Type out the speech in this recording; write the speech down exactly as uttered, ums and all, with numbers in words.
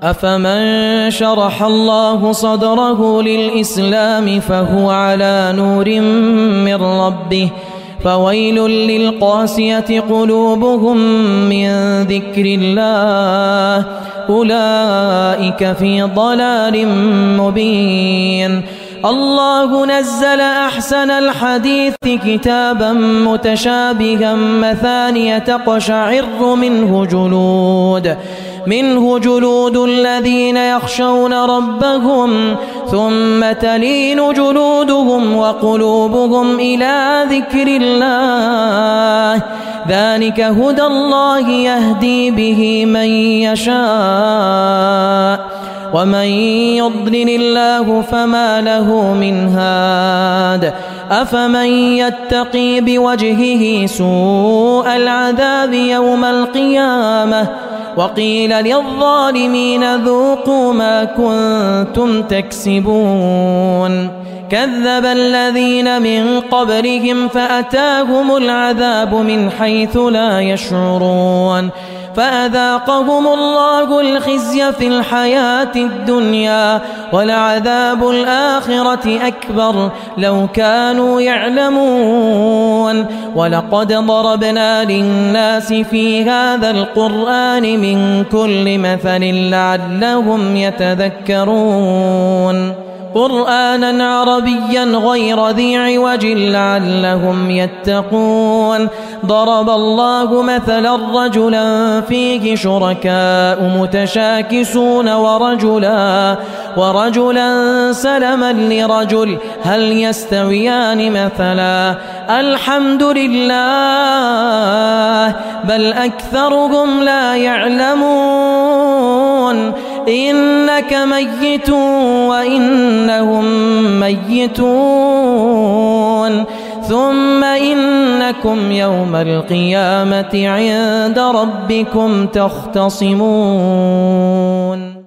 أفمن شرح الله صدره للإسلام فهو على نور من ربه فويل للقاسية قلوبهم من ذكر الله أولئك في ضلال مبين. الله نزل أحسن الحديث كتابا متشابها مثانية تقشعر منه جلود منه جلود الذين يخشون ربهم ثم تلين جلودهم وقلوبهم إلى ذكر الله ذلك هدى الله يهدي به من يشاء ومن يضلل الله فما له من هاد. أفمن يتقي بوجهه سوء العذاب يوم القيامة وقيل للظالمين ذوقوا ما كنتم تكسبون. كذب الذين من قبلهم فأتاهم العذاب من حيث لا يشعرون فأذاقهم الله الخزي في الحياة الدنيا ولعذاب الآخرة أكبر لو كانوا يعلمون. ولقد ضربنا للناس في هذا القرآن من كل مثل لعلهم يتذكرون قرآنا عربيا غير ذي عوج لعلهم يتقون. ضرب الله مثلا رجلا فيه شركاء متشاكسون ورجلا ورجلا سلما لرجل هل يستويان مثلا الحمد لله بل أكثرهم لا يعلمون. إنك ميت وإنهم ميتون ثم إنكم يوم القيامة عند ربكم تختصمون.